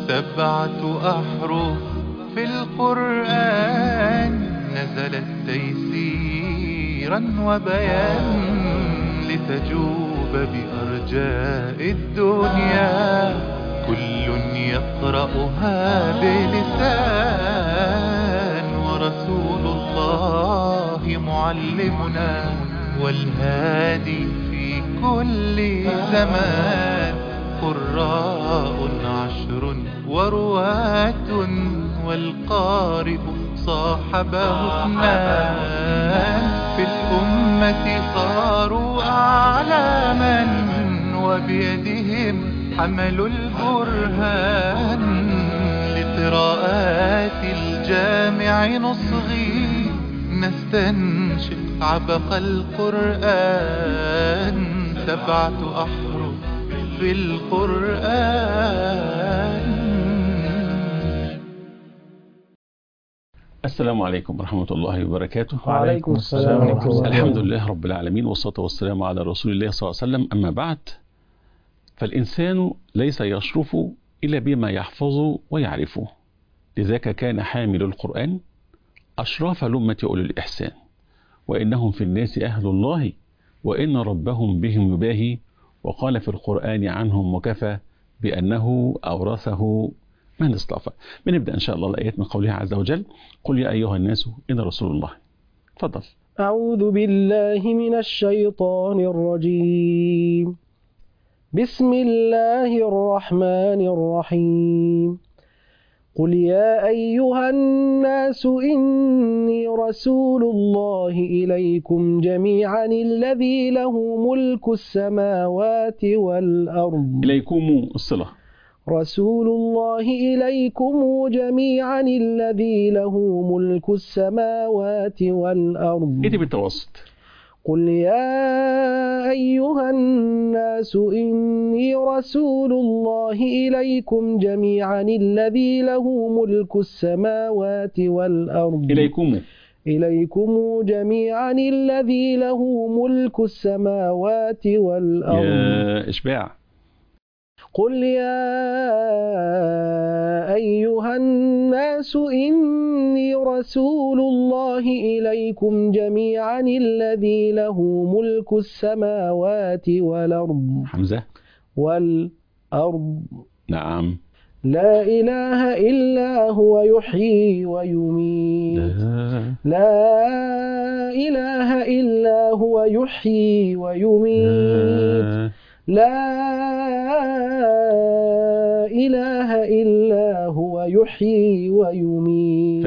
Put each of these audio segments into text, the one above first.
7 أحرف في القرآن نزلت تيسيرا وبيان لتجوب بأرجاء الدنيا، كل يقرأها بلسان، ورسول الله معلمنا والهادي في كل زمان. قراء 10 ورواة والقارئ صاحبه 2، في الأمة صاروا أعلاما وبيدهم حملوا البرهان. لقراءات الجامع نصغي نستنشق عبق القرآن، 7 أحرف في القرآن. السلام عليكم ورحمة الله وبركاته. وعليكم السلام ورحمة الله. الحمد لله رب العالمين، والصلاة والسلام على رسول الله صلى الله عليه وسلم. أما بعد، فالإنسان ليس يشرف إلا بما يحفظ ويعرفه، لذاك كان حامل القرآن أشراف لمة أولي الإحسان، وإنهم في الناس أهل الله وإن ربهم بهم يباهي، وقال في القرآن عنهم وكفى بأنه أورثه من اصطفى. بنبدأ إن شاء الله الآيات من قوله عز وجل: قل يا أيها الناس إن رسول الله. تفضل. أعوذ بالله من الشيطان الرجيم. بسم الله الرحمن الرحيم. قل يا أيها الناس إني رسول الله إليكم جميعا الذي له ملك السماوات والأرض. إليكم الصلة. رسول الله إليكم جميعا الذي له ملك السماوات والأرض. إيه بالتوسط؟ قل يا أيها الناس إني رسول الله إليكم جميعا الذي له ملك السماوات والأرض. إليكم جميعا الذي له ملك السماوات والأرض. يا إشباع. قل يا أيها الناس إني رسول الله إليكم جميعا الذي له ملك السماوات والأرض. حمزة. والأرض. نعم. لا إله إلا هو يحيي ويميت. لا إله إلا هو يحيي ويميت. لا إله إلا هو يحيي ويميت.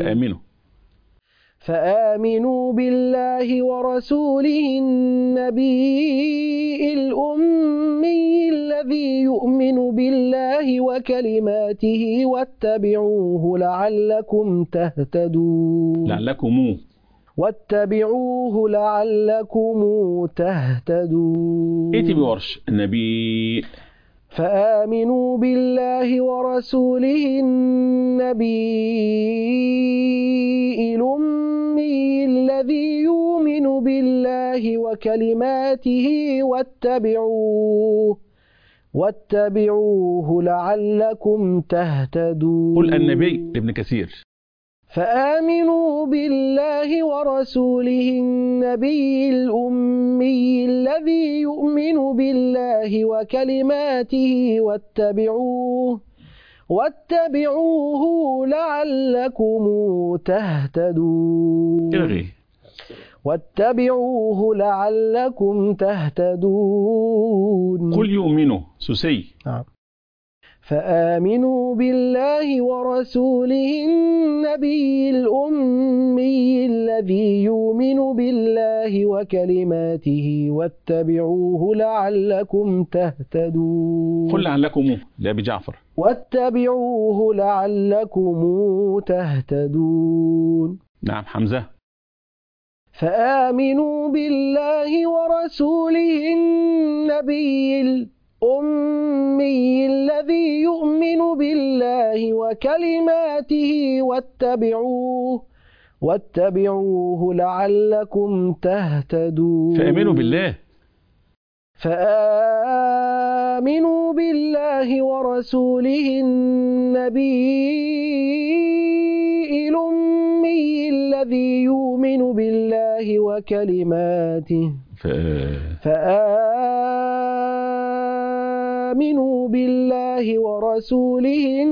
فآمنوا بالله ورسوله النبي الأمي الذي يؤمن بالله وكلماته واتبعوه لعلكم تهتدون. واتبعوه لعلكم تهتدون. إيه بورش النبي. فآمنوا بالله ورسوله النبي الأمي الذي يؤمن بالله وكلماته واتبعوه لعلكم تهتدون. قل النبي لابن كثير. فآمنوا بالله ورسوله النبي الأمي الذي يؤمن بالله وكلماته واتبعوه لعلكم تهتدون. واتبعوه لعلكم تهتدون. قل يؤمنوا سوسي. فآمنوا بالله ورسوله النبي الأمي الذي يؤمن بالله وكلماته واتبعوه لعلكم تهتدون. قل لعلكم لأبي جعفر. واتبعوه لعلكم تهتدون. نعم. حمزة. فآمنوا بالله ورسوله النبي الأمي الذي يؤمن بالله وكلماته واتبعوه لعلكم تهتدون. فآمنوا بالله. فآمنوا بالله ورسوله النبي الأمي الذي يؤمن بالله وكلماته فآمنوا بالله ورسوله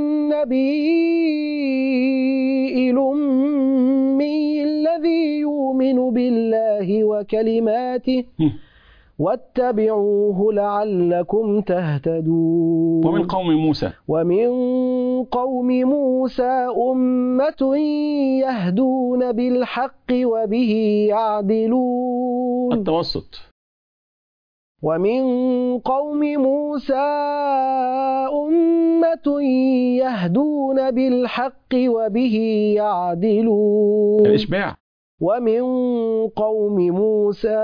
النبي الأمي الذي يؤمن بالله وكلماته واتبعوه لعلكم تهتدون. ومن قوم موسى أمة يهدون بالحق وبه يعدلون. التوسط. ومن قوم موسى أمة يهدون بالحق وبه يعدلون. الإشباع. ومن قوم موسى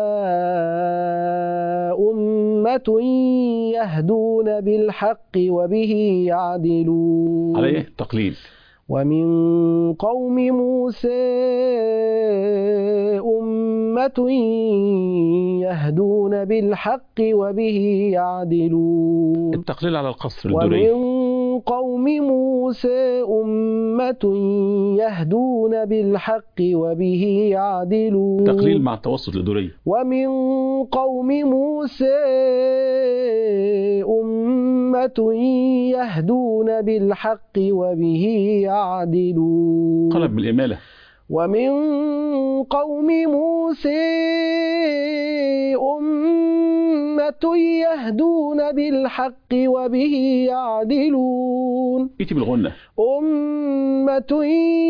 أمة يهدون بالحق وبه يعدلون. عليه تقليل. ومن قوم موسى أمة يهدون بالحق وبه يعدلون. التقليل على القصر الدري. ومن قوم موسى أمة يهدون بالحق وبه يعدلون. تقليل مع التوسط الدري. ومن قوم موسى أمة يهدون بالحق وبه يعدلون. قلب بالإمالة. ومن قوم موسى أمة يهدون بالحق وبه يعدلون. إيتي بالغنة. أمة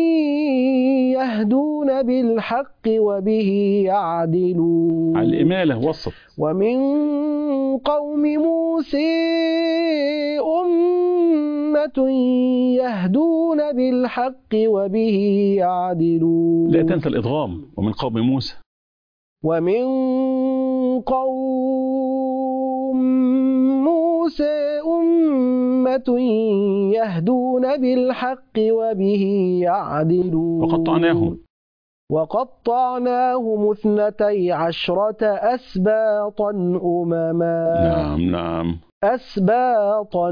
يهدون بالحق وبه يعدلون. على الإمالة وسط. ومن قوم موسى أمة يهدون بالحق وبه يعدلون. لا تنسى الإدغام. ومن قوم موسى. ومن قوم موسى أمة يهدون بالحق وبه يعدلون. وقطعناهم 12 أسباطا أمما. نعم. أسباطا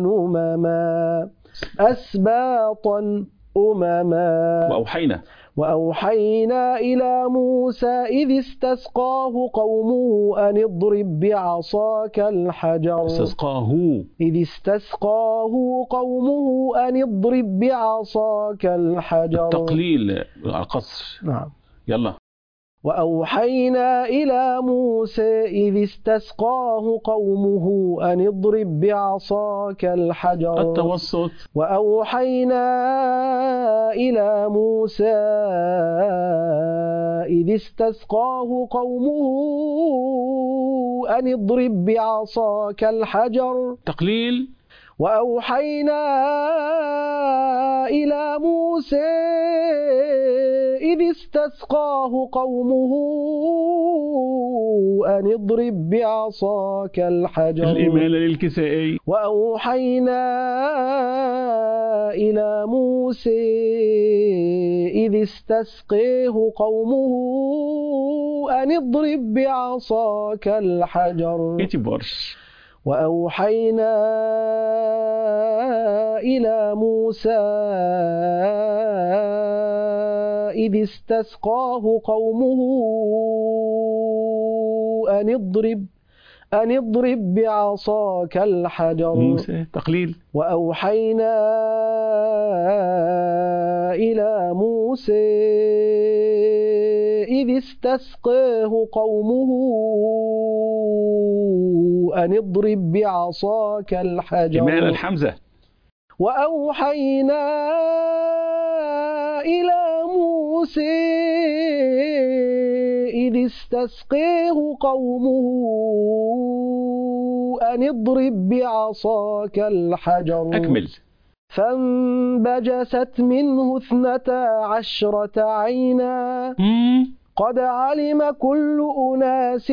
أمما. وأوحينا إلى موسى إذ استسقاه قومه أن اضرب بعصاك الحجر. إذ استسقاه قومه أن اضرب بعصاك الحجر. التقليل القصر. نعم. يلا. وأوحينا إلى موسى إذ استسقاه قومه أن اضرب بعصاك الحجر. التوسط. وأوحينا إلى موسى إذ استسقاه قومه أن اضرب بعصاك الحجر. تقليل. وأوحينا إلى موسى إذ استسقاه قومه أن اضرب بعصاك الحجر. الإمالة للكسائي. وأوحينا إلى موسى إذ استسقاه قومه أن اضرب بعصاك الحجر. وأوحينا إلى موسى إذ استسقاه قومه أن اضرب بعصاك الحجر. موسى. تقليل. وأوحينا إلى موسى إذ استسقاه قومه أن اضرب بعصاك الحجر. إمالة الحمزة. وأوحينا إلى موسى إذ استسقاه قومه أن اضرب بعصاك الحجر. أكمل. فانبجست منه 12 عينا قد علم كل أناس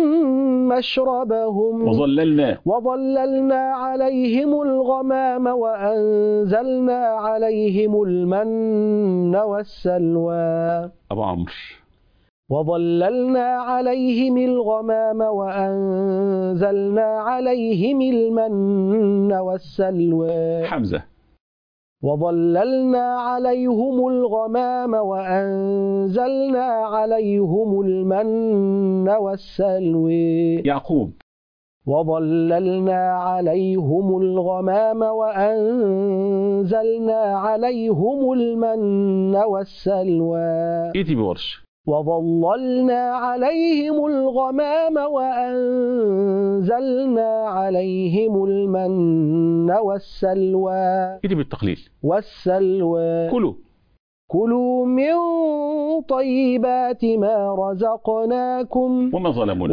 مشربهم وظللنا عليهم الغمام وأنزلنا عليهم المن والسلوى. أبو عمرو وظللنا عليهم الغمام وأنزلنا عليهم المن والسلوى. حمزة. وظللنا عليهم الغمام وأنزلنا عليهم المن والسلوى. يعقوب. وظللنا عليهم الغمام وأنزلنا عليهم المن والسلوى. إيتي بورش. وظللنا عليهم الغمام وأنزلنا عليهم المن والسلوى. إيتي بالتقليل. والسلوى. كلوا من طيبات ما رزقناكم وما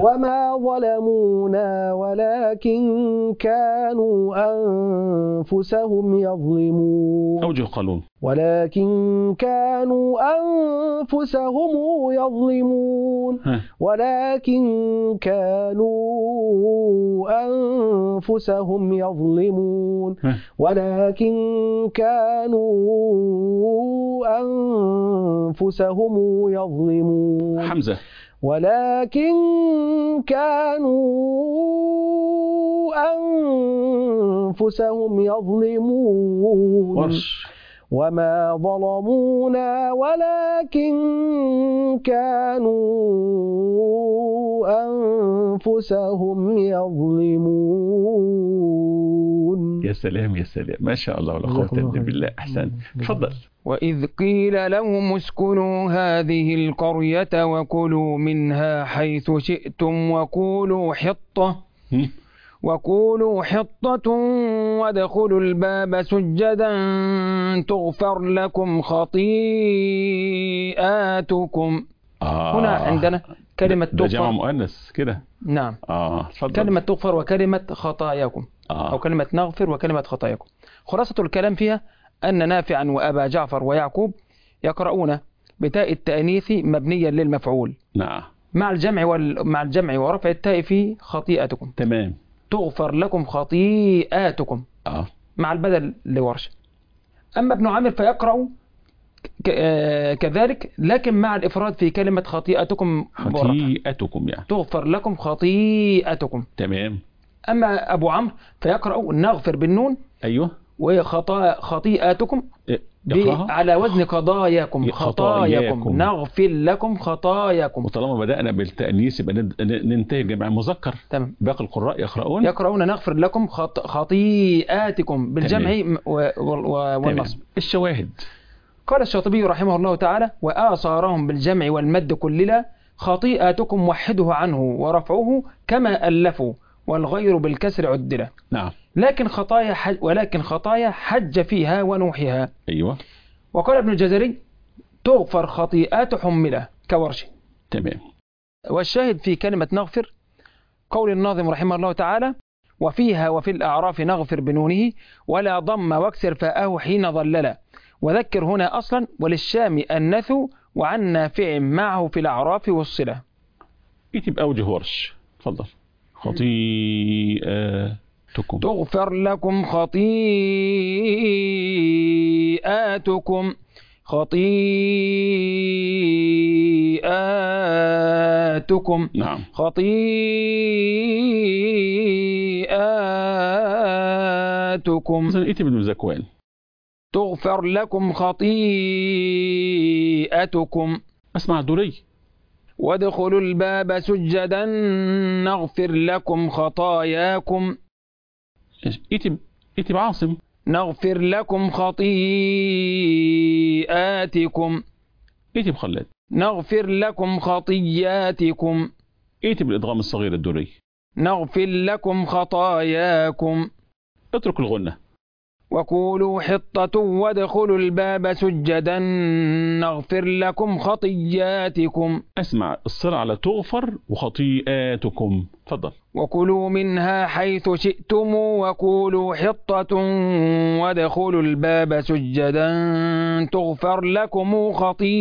ظلمونا ولكن كانوا أنفسهم يظلمون. أوجه قانون. ولكن كانوا أنفسهم يظلمون. ولكن كانوا أنفسهم يظلمون. ولكن كانوا أنفسهم يظلمون. حمزة. ولكن كانوا أنفسهم يظلمون. ورش. وما ظلمونا ولكن كانوا أنفسهم يظلمون. يا سلام يا سلام، ما شاء الله ولا قوة إلا بالله. أحسن. تفضل. وإذ قيل لهم اسكنوا هذه القرية وكلوا منها حيث شئتم وقولوا حطة وادخلوا الباب سجدا تغفر لكم خطيئاتكم. هنا عندنا كلمة تغفر. جمع مؤنث كده. نعم. تفضل. كلمة تغفر وكلمة خطاياكم. أو كلمة نغفر وكلمة خطاياكم. خلاصة الكلام فيها أن نافعا وأبا جعفر ويعقوب يقرؤون بتاء التأنيث مبنيا للمفعول. نعم. مع الجمع ورفع التاء في خطيئتكم. تمام. تغفر لكم خطيئاتكم. مع البدل لورش. أما ابن عامر فيقرأ كذلك لكن مع الإفراد في كلمة خطيئتكم. يعني تغفر لكم خطيئتكم. تمام. أما أبو عمرو فيقرأ نغفر بالنون. أيوه. وخطيئاتكم على وزن خطاياكم. نغفر لكم خطاياكم. وطالما بدأنا بالتأنيث يبقى ننتهي جمع مذكر. تمام. باقي القراء يقرؤون نغفر لكم خطيئاتكم بالجمع والنصب. الشواهد. قال الشاطبي رحمه الله تعالى وآثارهم بالجمع والمد كللا خطيئاتكم وحده عنه ورفعه كما ألفوا والغير بالكسر عدله. نعم. ولكن خطايا حج فيها ونوحها. أيوة. وقال ابن الجزري تغفر خطيئات حمله كورش. تمام. والشاهد في كلمة نغفر قول الناظم رحمه الله تعالى وفيها وفي الأعراف نغفر بنونه ولا ضم واكسر فاءه حين ظللا وذكر هنا أصلا وللشام أنثوا وعن نافع معه في الأعراف والصلة. يتب أوجه ورش. تفضل. خطيئاتكم. تغفر لكم خطيئاتكم. نعم. خطيئاتكم. إذن ابن زكوان. تغفر لكم خطيئتكم. أسمع الدوري. وادخلوا الباب سجدا نغفر لكم خطاياكم. إتب عاصم. نغفر لكم خطيئاتكم. إتب خلاد. نغفر لكم خطياتكم. إتب الإدغام الصغير الدوري. نغفر لكم خطاياكم. اترك الغنة. وقولوا حطة وادخلوا الباب سجدا نغفر لكم خطياتكم. أسمع الصلة على تغفر وخطيئاتكم. تفضل. وكلوا منها حيث شئتم وقولوا حطة وادخلوا الباب سجدا تغفر لكم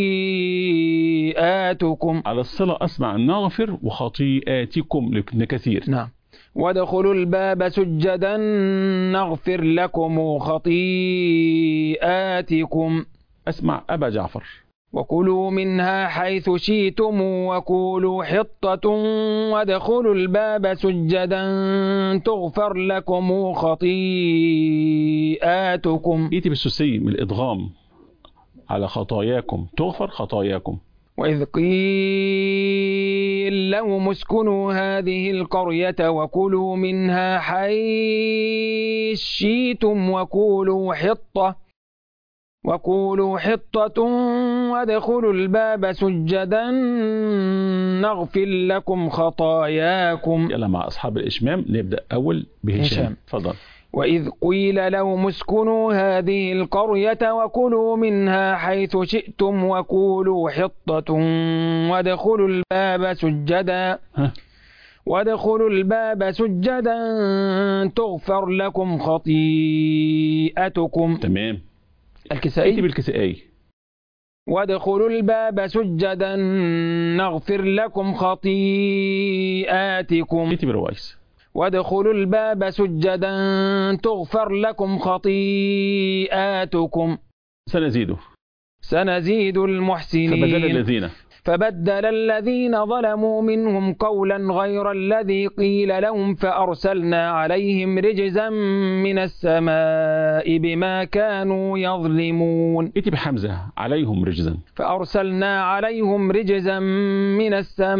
خطيئاتكم. على الصلة أسمع نغفر وخطيئاتكم لكثير. نعم. وادخلوا الباب سجدا نغفر لكم خطيئاتكم. أسمع أبا جعفر. وكلوا منها حيث شئتم وقولوا حطة وادخلوا الباب سجدا تغفر لكم خطيئاتكم. ائتي بالسوسي من الإدغام على خطاياكم تغفر خطاياكم. وإذ قيل لهم اسكنوا هذه القرية وكلوا منها حيث شئتم وقولوا حطة وادخلوا الباب سجدا نغفر لكم خطاياكم. يلا مع أصحاب الإشمام نبدأ أول بهشام. تفضل. وإذ قيل لهم اسكنوا هذه القرية وكلوا منها حيث شئتم وقولوا حطة وادخلوا الباب سجدا تغفر لكم خطيئتكم. تمام. الكسائي. ائتي بالكسائي. وادخلوا الباب سجدا نغفر لكم خطيئاتكم. ائتي بالروايس. وادخلوا الباب سجدا تغفر لكم خطيئاتكم. سنزيد المحسنين. فبدل الذين ظلموا منهم قولا غير الذي قيل لهم فأرسلنا عليهم رجزا من السماء بما كانوا يظلمون. ائتي بحمزة عليهم رجزا. فأرسلنا عليهم رجزا من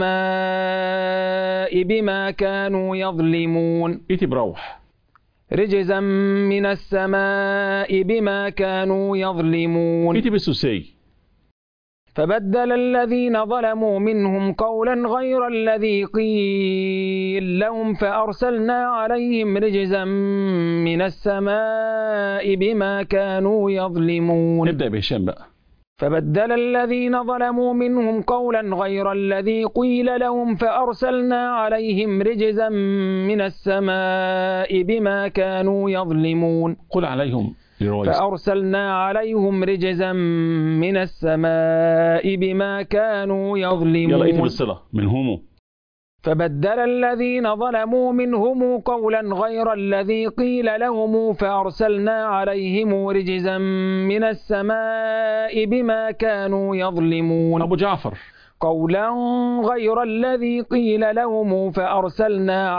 السماء بما كانوا يظلمون. ائتي بروح. رجزا من السماء بما كانوا يظلمون. ائتي بالسوسي. فبدل الذين ظلموا منهم قولا غير الذي قيل لهم فأرسلنا عليهم رجزا من السماء بما كانوا يظلمون. نبدأ بهشام بقى. فبدل الذين ظلموا منهم قولا غير الذي قيل لهم فأرسلنا عليهم رجزا من السماء بما كانوا يظلمون. قل عليهم. فأرسلنا عليهم رجزا من السماء بما كانوا يظلمون. يلا ائتي بالصلة منهم. فبدل الذين ظلموا منهم قولا غير الذي قيل لهم فأرسلنا عليهم رجزا من السماء بما كانوا يظلمون. أبو جعفر. قولا غير الذي قيل لهم فأرسلنا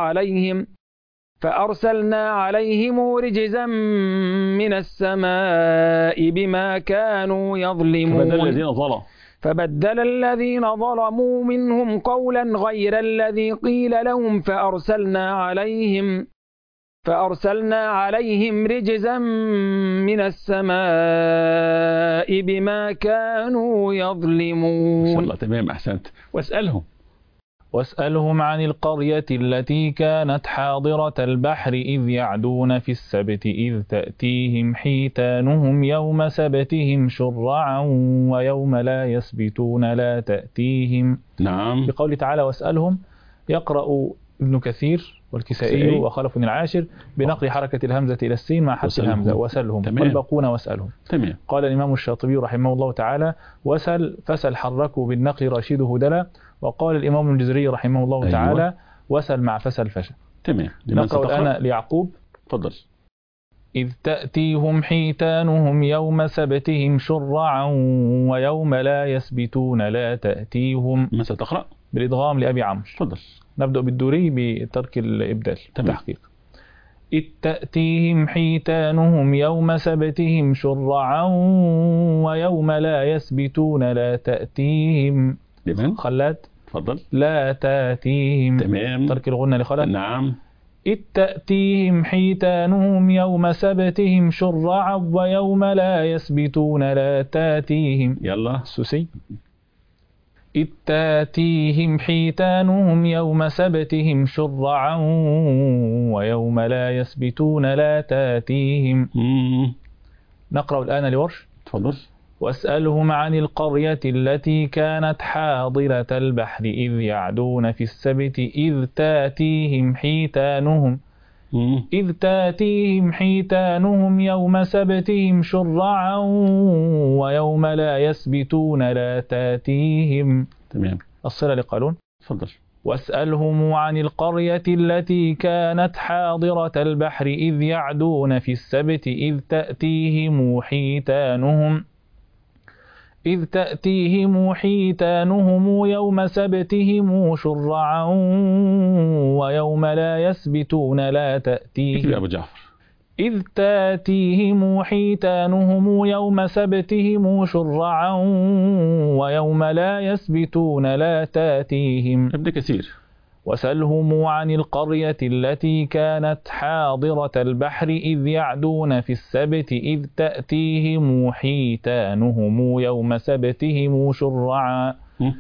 عليهم رجزا من السماء بما كانوا يظلمون. فبدل الذين ظلموا منهم قولا غير الذي قيل لهم فأرسلنا عليهم رجزا من السماء بما كانوا يظلمون. ما شاء الله. تمام. أحسنت. واسألهم عن القرية التي كانت حاضرة البحر إذ يعدون في السبت إذ تأتيهم حيتانهم يوم سبتهم شرعا ويوم لا يسبتون لا تأتيهم. نعم. بقول تعالى واسألهم يقرأ ابن كثير والكسائي وخلف العاشر بنقل حركة الهمزة إلى السين مع حذف الهمزة وسلهم والباقون واسألهم. تمام. قال الإمام الشاطبي رحمه الله تعالى وسل فسل حركوا بالنقل رشيد هدلا. وقال الإمام الجزري رحمه الله تعالى وسل مع فسل فشل. تمام. نقرأ الآن ليعقوب. تفضل. إذ تأتيهم حيتانهم يوم سبتهم شرعا ويوم لا يسبتون لا تأتيهم. من ستقرأ؟ بالإدغام لأبي عمرو. تفضل. نبدأ بالدوري بترك الإبدال. تحقيق. إذ تأتيهم حيتانهم يوم سبتهم شرعا ويوم لا يسبتون لا تأتيهم. لمن؟ خلاد. تفضل. لا تأتيهم. تمام. ترك الغنة لخلاد. نعم. إذ تأتيهم حيتانهم يوم سبتهم شرعا ويوم لا يسبتون لا تأتيهم. يلا السوسي. إذ تأتيهم حيتانهم يوم سبتهم شرعا ويوم لا يسبتون لا تأتيهم. نقرأ الآن لورش. تفضل. واسألهم عن القرية التي كانت حاضرة البحر إذ يعدون في السبت إذ تأتيهم حيتانهم يوم سبتهم شرعا ويوم لا يسبتون لا تأتيهم. تمام. الصلة لقالون. تفضل. واسألهم عن القرية التي كانت حاضرة البحر إذ يعدون في السبت إذ تأتيهم إذ تأتيهم حيتانهم يوم سبتهم شرعا ويوم لا يسبتون لا اكتب يا تأتيهم أبو جعفر. إذ تأتيهم حيتانهم يوم سبتهم شرعا ويوم لا يسبتون لا تأتيهم. ابن كثير. وسلهم عن القرية التي كانت حاضرة البحر إذ يعدون في السبت إذ تأتيهم حيتانهم يوم سبتهم شرعا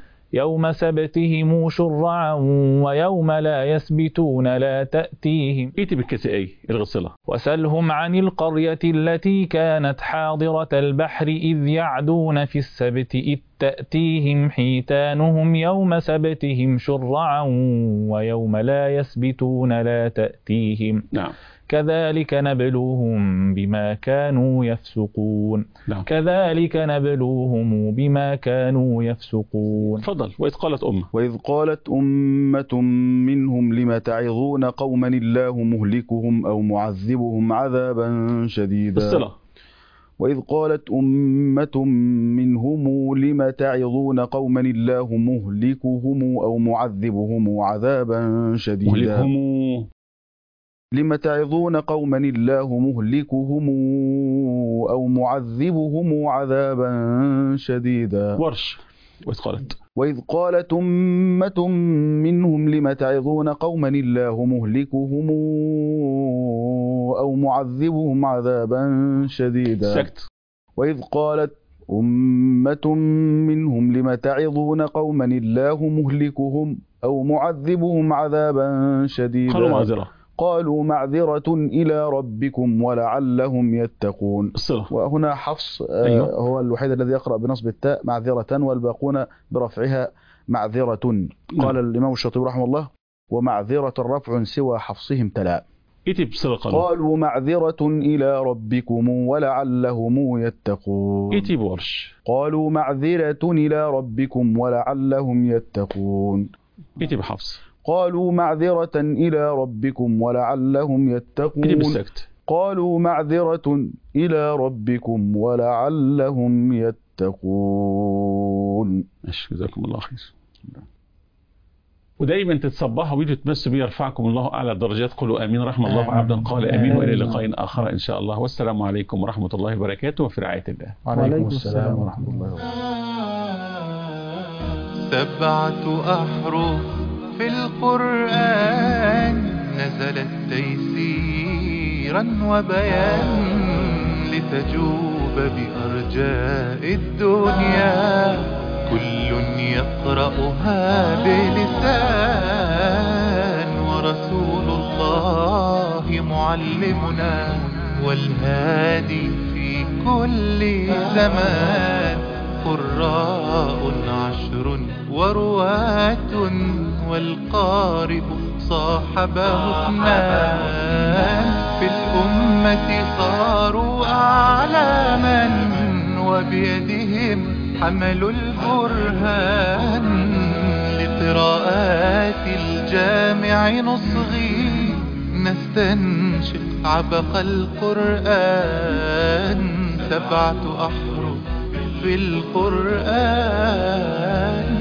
ويوم لا يسبتون لا تأتيهم. اكتب بالكسائي الغصلة. وسلهم عن القرية التي كانت حاضرة البحر إذ يعدون في السبت إذ تأتيهم حيتانهم يوم سبتهم شرعا ويوم لا يسبتون لا تأتيهم. نعم. كذلك نبلوهم بما كانوا يفسقون. نعم. كذلك نبلوهم بما كانوا يفسقون. تفضل. وإذ قالت أمة منهم لم تعظون قوما الله مهلكهم أو معذبهم عذابا شديدا. الصلة. وإذ قالت أمة منهم لم تعظون قوما الله مهلكهم أو معذبهم عذابا شديدا. لم تعظون قوما الله مهلكهم أو معذبهم عذابا شديدا. ورش. وإذ قالت أمة منهم لم تعظون قوما الله مهلكهم أو معذبهم عذابا شديدا. سكت. وإذ قالت أمة منهم لم تعظون قوما الله مهلكهم أو معذبهم عذابا شديدا. قالوا معذرة إلى ربكم ولعلهم يتقون. وهنا حفص هو الوحيد الذي يقرأ بنصب التاء معذرة والباقون برفعها معذرة. قال الإمام الشاطبي رحمه الله ومعذرة رفع سوى حفصهم تلا. قالوا معذرة إلى ربكم ولعلهم يتقون. قالوا معذرة إلى ربكم ولعلهم يتقون. قالوا معذرة إلى ربكم ولعلهم يتقون. قالوا معذرة إلى ربكم ولعلهم يتقون. جزاكم الله خير. ودايما تتصبحوا ويدوا تمسوا بي يرفعكم الله أعلى الدرجات. قولوا آمين. رحم الله عبدا قال آمين. وإلى لقاء آخر إن شاء الله. والسلام عليكم ورحمة الله وبركاته وفي رعاية الله. وعليكم السلام ورحمة الله وبركاته. 7 أحرف في القرآن نزلت تيسيرا وبيان لتجوب بأرجاء الدنيا كل يقرأها بلسان ورسول الله معلمنا والهادي في كل زمان قراء 10 ورواة والقارئ صاحبه 2 في الأمة صاروا أعلاما وبيدهم حملوا البرهان لقراءات الجامع نصغي نستنشق عبق القرآن 7 أحرف في القرآن.